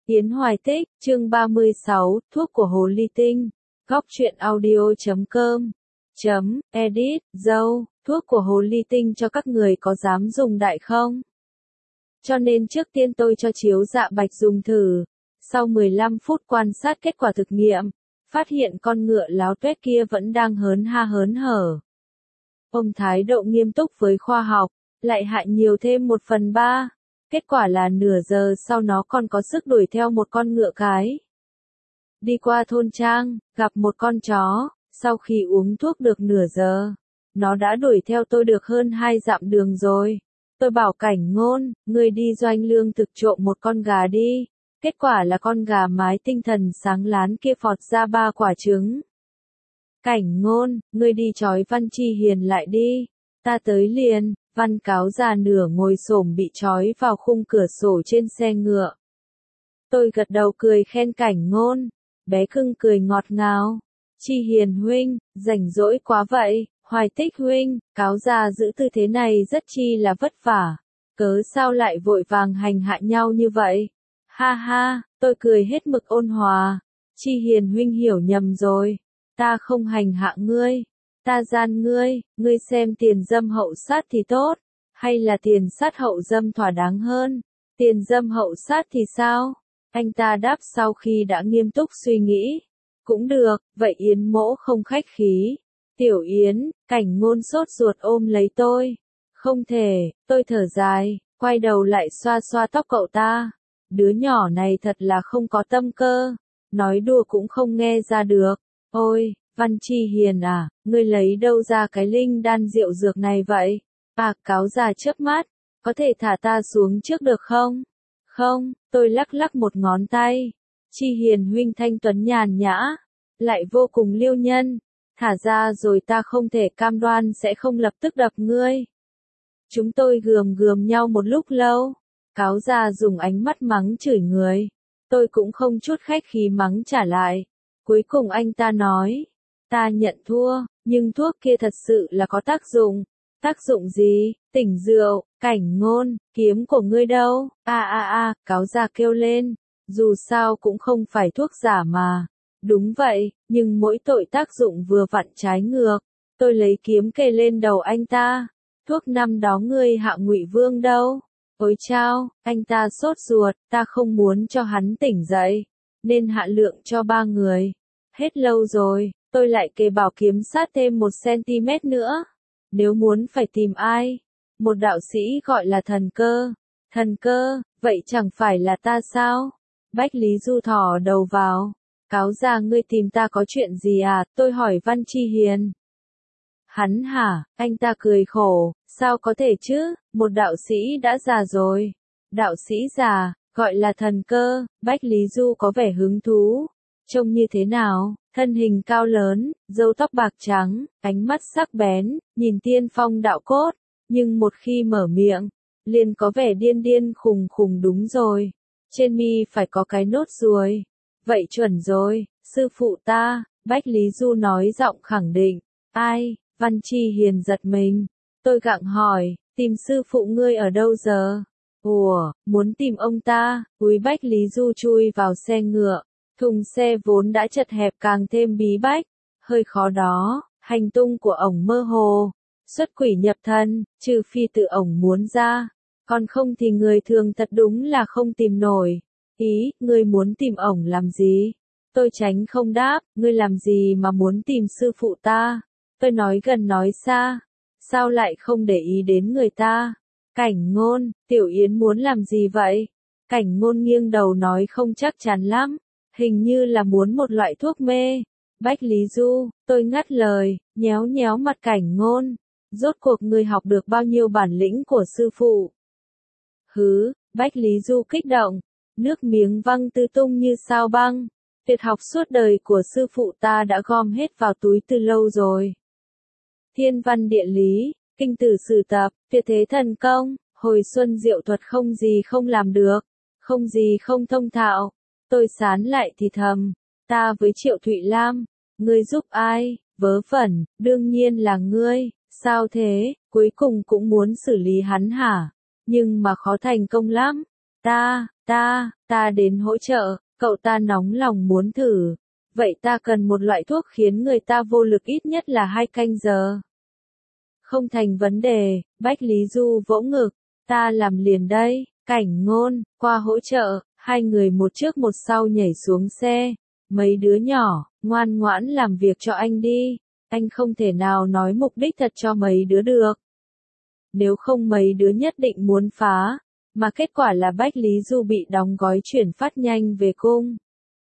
Yến Hoài Tích, chương 36, thuốc của Hồ Ly Tinh. Góc truyện audio.com edit, dâu, thuốc của Hồ Ly Tinh cho các người có dám dùng đại không? Cho nên trước tiên tôi cho Chiếu Dạ Bạch dùng thử. Sau 15 phút quan sát kết quả thực nghiệm, phát hiện con ngựa láo tuét kia vẫn đang hớn ha hớn hở. Ông thái độ nghiêm túc với khoa học, lại hại nhiều thêm 1/3. Kết quả là nửa giờ sau nó còn có sức đuổi theo một con ngựa cái. Đi qua thôn trang, gặp một con chó, sau khi uống thuốc được nửa giờ, nó đã đuổi theo tôi được hơn 2 dặm đường rồi. Tôi bảo Cảnh Ngôn, ngươi đi doanh lương thực trộm một con gà đi. Kết quả là con gà mái tinh thần sáng lán kia phọt ra 3 quả trứng. Cảnh Ngôn, ngươi đi trói Văn Chi Hiền lại đi. Ta tới liền. Văn Cáo già nửa ngồi xổm bị trói vào khung cửa sổ trên xe ngựa. Tôi gật đầu cười khen Cảnh Ngôn. Bé cưng cười ngọt ngào. Chi Hiền huynh, rảnh rỗi quá vậy. Hoài Tích huynh, Cáo già giữ tư thế này rất chi là vất vả. Cớ sao lại vội vàng hành hạ nhau như vậy? Ha ha, tôi cười hết mực ôn hòa. Chi Hiền huynh hiểu nhầm rồi. Ta không hành hạ ngươi. Ta gian ngươi, ngươi xem tiền dâm hậu sát thì tốt, hay là tiền sát hậu dâm thỏa đáng hơn? Tiền dâm hậu sát thì sao? Anh ta đáp sau khi đã nghiêm túc suy nghĩ. Cũng được, vậy Yến mỗ không khách khí. Tiểu Yến, Cảnh Ngôn sốt ruột ôm lấy tôi. Không thể, tôi thở dài, quay đầu lại xoa xoa tóc cậu ta. Đứa nhỏ này thật là không có tâm cơ, nói đùa cũng không nghe ra được. Ôi! Văn Chi Hiền à, ngươi lấy đâu ra cái linh đan rượu dược này vậy? À, Cáo già chớp mắt, có thể thả ta xuống trước được không? Không, tôi lắc lắc một ngón tay. Chi Hiền huynh thanh tuấn nhàn nhã, lại vô cùng liêu nhân. Thả ra rồi ta không thể cam đoan sẽ không lập tức đập ngươi. Chúng tôi gườm gườm nhau một lúc lâu. Cáo già dùng ánh mắt mắng chửi người. Tôi cũng không chút khách khí mắng trả lại. Cuối cùng anh ta nói. Ta nhận thua, nhưng thuốc kia thật sự là có tác dụng. Tác dụng gì? Tỉnh rượu, Cảnh Ngôn, kiếm của ngươi đâu? Cáo già kêu lên. Dù sao cũng không phải thuốc giả mà. Đúng vậy, nhưng mỗi tội tác dụng vừa vặn trái ngược. Tôi lấy kiếm kề lên đầu anh ta. Thuốc năm đó ngươi hạ Ngụy Vương đâu? Ôi chao, anh ta sốt ruột, ta không muốn cho hắn tỉnh dậy, nên hạ lượng cho 3 người. Hết lâu rồi. Tôi lại kề bảo kiếm sát thêm 1 cm nữa. Nếu muốn phải tìm ai? Một đạo sĩ gọi là Thần Cơ. Thần Cơ, vậy chẳng phải là ta sao? Bách Lý Du thò đầu vào. Cáo già ngươi tìm ta có chuyện gì à? Tôi hỏi Văn Chi Hiền. Hắn hả? Anh ta cười khổ. Sao có thể chứ? Một đạo sĩ đã già rồi. Đạo sĩ già, gọi là Thần Cơ. Bách Lý Du có vẻ hứng thú. Trông như thế nào? Thân hình cao lớn, râu tóc bạc trắng, ánh mắt sắc bén, nhìn tiên phong đạo cốt, nhưng một khi mở miệng, liền có vẻ điên điên khùng khùng. Đúng rồi, trên mi phải có cái nốt ruồi. Vậy chuẩn rồi, sư phụ ta, Bách Lý Du nói giọng khẳng định. Ai? Văn Chi Hiền giật mình. Tôi gặng hỏi, tìm sư phụ ngươi ở đâu giờ? Ủa, muốn tìm ông ta? Úi Bách Lý Du chui vào xe ngựa. Thùng xe vốn đã chật hẹp càng thêm bí bách, hơi khó đó, hành tung của ổng mơ hồ, xuất quỷ nhập thần, trừ phi tự ổng muốn ra, còn không thì người thường thật đúng là không tìm nổi. Ý, ngươi muốn tìm ổng làm gì? Tôi tránh không đáp, ngươi làm gì mà muốn tìm sư phụ ta? Tôi nói gần nói xa, sao lại không để ý đến người ta? Cảnh Ngôn, Tiểu Yến muốn làm gì vậy? Cảnh Ngôn nghiêng đầu nói không chắc chắn lắm. Hình như là muốn một loại thuốc mê. Bách Lý Du, tôi ngắt lời, nhéo nhéo mặt Cảnh Ngôn. Rốt cuộc người học được bao nhiêu bản lĩnh của sư phụ? Hứ, Bách Lý Du kích động. Nước miếng văng tứ tung như sao băng. Tuyệt học suốt đời của sư phụ ta đã gom hết vào túi từ lâu rồi. Thiên văn địa lý, kinh tử sử tập, tuyệt thế thần công, hồi xuân diệu thuật không gì không làm được, không gì không thông thạo. Tôi sán lại thì thầm, ta với Triệu Thụy Lam, ngươi giúp ai? Vớ vẩn, đương nhiên là ngươi. Sao thế? Cuối cùng cũng muốn xử lý hắn hả? Nhưng mà khó thành công lắm. Ta ta đến hỗ trợ, cậu ta nóng lòng muốn thử. Vậy ta cần một loại thuốc khiến người ta vô lực ít nhất là 2 canh giờ. Không thành vấn đề, Bách Lý Du vỗ ngực, ta làm liền đây. Cảnh Ngôn, qua hỗ trợ, hai người một trước một sau nhảy xuống xe. Mấy đứa nhỏ, ngoan ngoãn làm việc cho anh đi. Anh không thể nào nói mục đích thật cho mấy đứa được. Nếu không mấy đứa nhất định muốn phá. Mà kết quả là Bách Lý Du bị đóng gói chuyển phát nhanh về cung.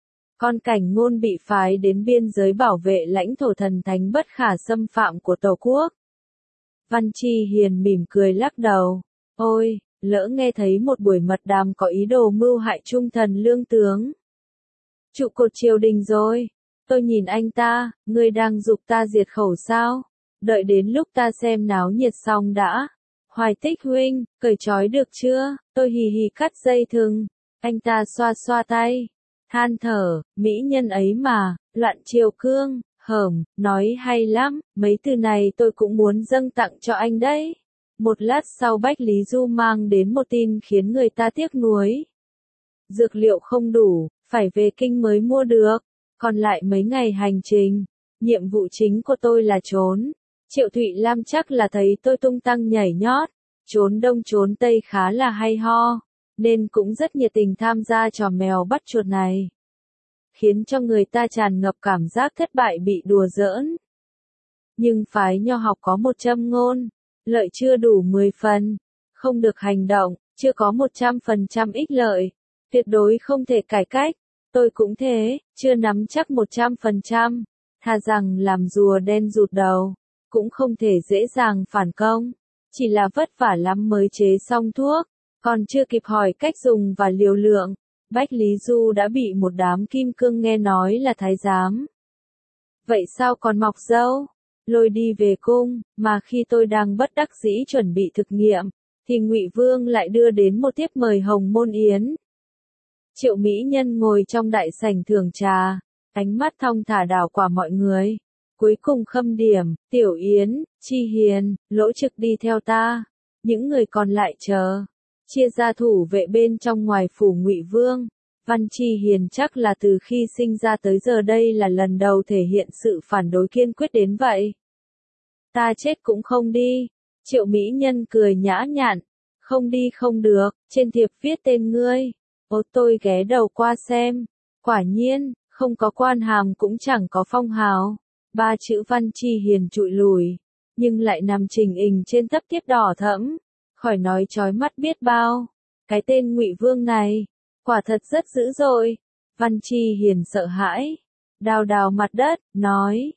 Còn Cảnh Ngôn bị phái đến biên giới bảo vệ lãnh thổ thần thánh bất khả xâm phạm của Tổ quốc. Văn Chi Hiền mỉm cười lắc đầu. Ôi, lỡ nghe thấy một buổi mật đàm có ý đồ mưu hại trung thần lương tướng. Trụ cột triều đình rồi. Tôi nhìn anh ta, ngươi đang giục ta diệt khẩu sao? Đợi đến lúc ta xem náo nhiệt xong đã. Hoài Tích huynh, cởi trói được chưa? Tôi hì hì cắt dây thừng. Anh ta xoa xoa tay. Than thở, mỹ nhân ấy mà, loạn triều cương, nói hay lắm, mấy từ này tôi cũng muốn dâng tặng cho anh đấy. Một lát sau Bách Lý Du mang đến một tin khiến người ta tiếc nuối. Dược liệu không đủ, phải về kinh mới mua được, còn lại mấy ngày hành trình. Nhiệm vụ chính của tôi là trốn. Triệu Thụy Lam chắc là thấy tôi tung tăng nhảy nhót, trốn đông trốn tây khá là hay ho, nên cũng rất nhiệt tình tham gia trò mèo bắt chuột này. Khiến cho người ta tràn ngập cảm giác thất bại bị đùa giỡn. Nhưng phái nho học có một châm ngôn, lợi chưa đủ 10 phần, không được hành động, chưa có 100% ích lợi, tuyệt đối không thể cải cách. Tôi cũng thế, chưa nắm chắc 100%, thà rằng làm rùa đen rụt đầu, cũng không thể dễ dàng phản công, chỉ là vất vả lắm mới chế xong thuốc, còn chưa kịp hỏi cách dùng và liều lượng. Bách Lý Du đã bị một đám kim cương nghe nói là thái giám. Vậy sao còn mọc râu? Lôi đi về cung, mà khi tôi đang bất đắc dĩ chuẩn bị thực nghiệm, thì Ngụy Vương lại đưa đến một thiếp mời hồng môn yến. Triệu mỹ nhân ngồi trong đại sảnh thưởng trà, ánh mắt thong thả đảo qua mọi người. Cuối cùng khâm điểm, Tiểu Yến, Chi Hiền, Lỗ Trực đi theo ta. Những người còn lại chờ. Chia ra thủ vệ bên trong ngoài phủ Ngụy Vương. Văn Chi Hiền chắc là từ khi sinh ra tới giờ đây là lần đầu thể hiện sự phản đối kiên quyết đến vậy. Ta chết cũng không đi. Triệu mỹ nhân cười nhã nhặn. Không đi không được, trên thiệp viết tên ngươi. Tôi ghé đầu qua xem. Quả nhiên, không có quan hàm cũng chẳng có phong hào. 3 chữ Văn Chi Hiền trụi lùi, nhưng lại nằm trình hình trên tấm thiếp đỏ thẫm. Khỏi nói chói mắt biết bao. Cái tên Ngụy Vương này, quả thật rất dữ dội. Văn Chi Hiền sợ hãi, đào đào mặt đất, nói,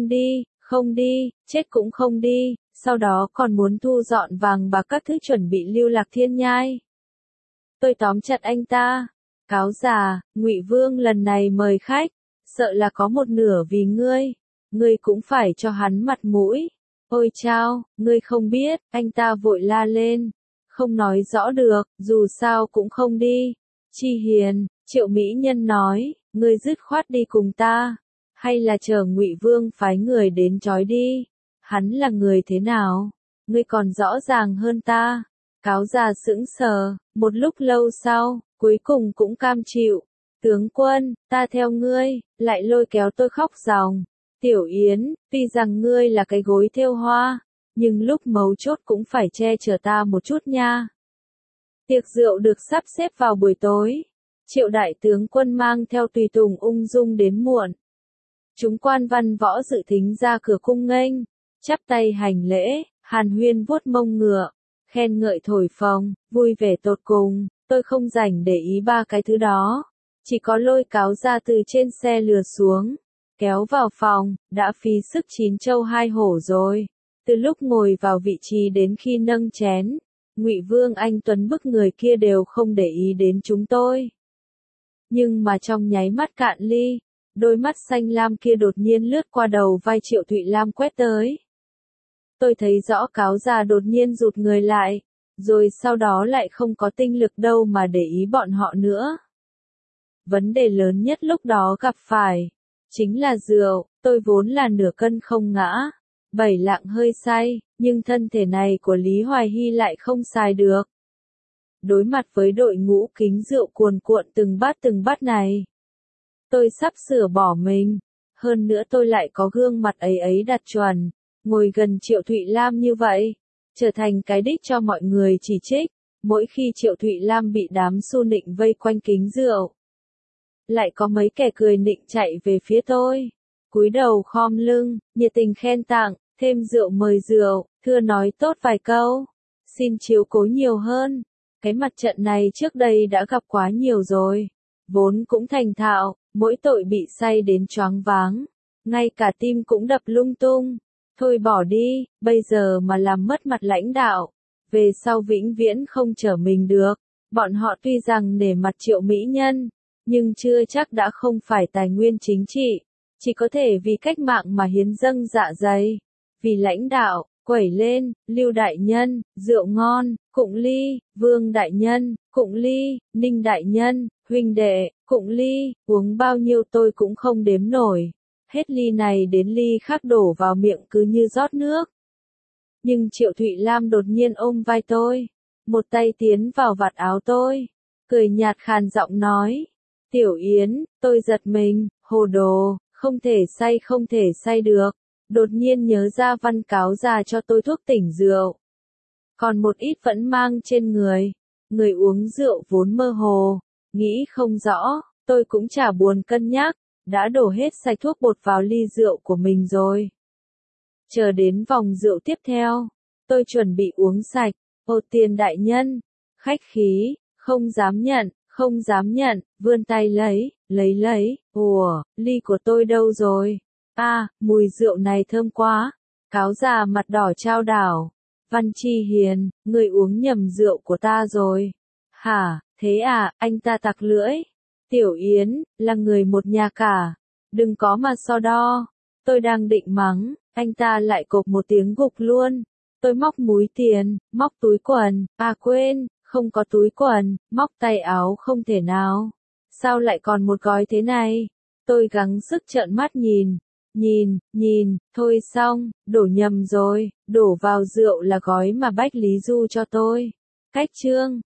không đi, chết cũng không đi, sau đó còn muốn thu dọn vàng bạc các thứ chuẩn bị lưu lạc thiên nhai. Tôi tóm chặt anh ta, cáo già, Ngụy Vương lần này mời khách, sợ là có một nửa vì ngươi cũng phải cho hắn mặt mũi. Ôi chao, ngươi không biết, anh ta vội la lên, không nói rõ được, dù sao cũng không đi. Chi Hiền, Triệu mỹ nhân nói, ngươi dứt khoát đi cùng ta, hay là chờ Ngụy Vương phái người đến trói đi. Hắn là người thế nào? Ngươi còn rõ ràng hơn ta. Cáo già sững sờ, một lúc lâu sau, cuối cùng cũng cam chịu. Tướng quân, ta theo ngươi, lại lôi kéo tôi khóc ròng. Tiểu Yến, tuy rằng ngươi là cái gối thêu hoa, nhưng lúc mấu chốt cũng phải che chở ta một chút nha. Tiệc rượu được sắp xếp vào buổi tối. Triệu đại tướng quân mang theo tùy tùng ung dung đến muộn. Chúng quan văn võ dự thính ra cửa cung nghênh, chắp tay hành lễ, hàn huyên vuốt mông ngựa, khen ngợi thổi phồng, vui vẻ tột cùng. Tôi không rảnh để ý 3 cái thứ đó, chỉ có lôi cáo ra từ trên xe lừa xuống, kéo vào phòng, đã phí sức 9 trâu 2 hổ rồi. Từ lúc ngồi vào vị trí đến khi nâng chén, Ngụy Vương anh tuấn bức người kia đều không để ý đến chúng tôi. Nhưng mà trong nháy mắt cạn ly, đôi mắt xanh lam kia đột nhiên lướt qua đầu vai Triệu Thụy Lam quét tới. Tôi thấy rõ cáo già đột nhiên rụt người lại, rồi sau đó lại không có tinh lực đâu mà để ý bọn họ nữa. Vấn đề lớn nhất lúc đó gặp phải, chính là rượu. Tôi vốn là nửa cân không ngã, 7 lạng hơi say, nhưng thân thể này của Lý Hoài Hy lại không xài được. đối mặt với đội ngũ kính rượu cuồn cuộn từng bát này. Tôi sắp sửa bỏ mình, hơn nữa tôi lại có gương mặt ấy ấy đặt chuẩn, ngồi gần Triệu Thụy Lam như vậy, trở thành cái đích cho mọi người chỉ trích, mỗi khi Triệu Thụy Lam bị đám su nịnh vây quanh kính rượu. Lại có mấy kẻ cười nịnh chạy về phía tôi, cúi đầu khom lưng, nhiệt tình khen tặng, thêm rượu mời rượu, thưa nói tốt vài câu, xin chiếu cố nhiều hơn. Cái mặt trận này trước đây đã gặp quá nhiều rồi, vốn cũng thành thạo, mỗi tội bị say đến choáng váng, ngay cả tim cũng đập lung tung. Thôi bỏ đi, bây giờ mà làm mất mặt lãnh đạo, về sau vĩnh viễn không trở mình được. Bọn họ tuy rằng nể mặt Triệu mỹ nhân, nhưng chưa chắc đã không phải tài nguyên chính trị, chỉ có thể vì cách mạng mà hiến dâng dạ dày, vì lãnh đạo. Quẩy lên, Lưu đại nhân, rượu ngon, cụng ly, Vương đại nhân, cụng ly, Ninh đại nhân, huynh đệ, cụng ly, uống bao nhiêu tôi cũng không đếm nổi. Hết ly này đến ly khác đổ vào miệng cứ như rót nước. Nhưng Triệu Thụy Lam đột nhiên ôm vai tôi, một tay tiến vào vạt áo tôi, cười nhạt khàn giọng nói, Tiểu Yến, tôi giật mình, hồ đồ, không thể say được. Đột nhiên nhớ ra Văn cáo già cho tôi thuốc tỉnh rượu. Còn một ít vẫn mang trên người. Người uống rượu vốn mơ hồ, nghĩ không rõ, tôi cũng chả buồn cân nhắc, đã đổ hết sạch thuốc bột vào ly rượu của mình rồi. Chờ đến vòng rượu tiếp theo, tôi chuẩn bị uống sạch, Ô Tiền đại nhân, khách khí, không dám nhận, vươn tay lấy, ủa, ly của tôi đâu rồi? Mùi rượu này thơm quá. Cáo già mặt đỏ chao đảo. Văn Chi Hiền, người uống nhầm rượu của ta rồi. Hả, thế à, anh ta tặc lưỡi. Tiểu Yến, là người một nhà cả. Đừng có mà so đo. Tôi đang định mắng, anh ta lại cộp một tiếng gục luôn. Tôi móc múi tiền, móc túi quần, quên, không có túi quần, móc tay áo không thể nào. Sao lại còn một gói thế này? Tôi gắng sức trợn mắt nhìn, thôi xong, đổ nhầm rồi, đổ vào rượu là gói mà Bách Lý Du cho tôi. Cách chương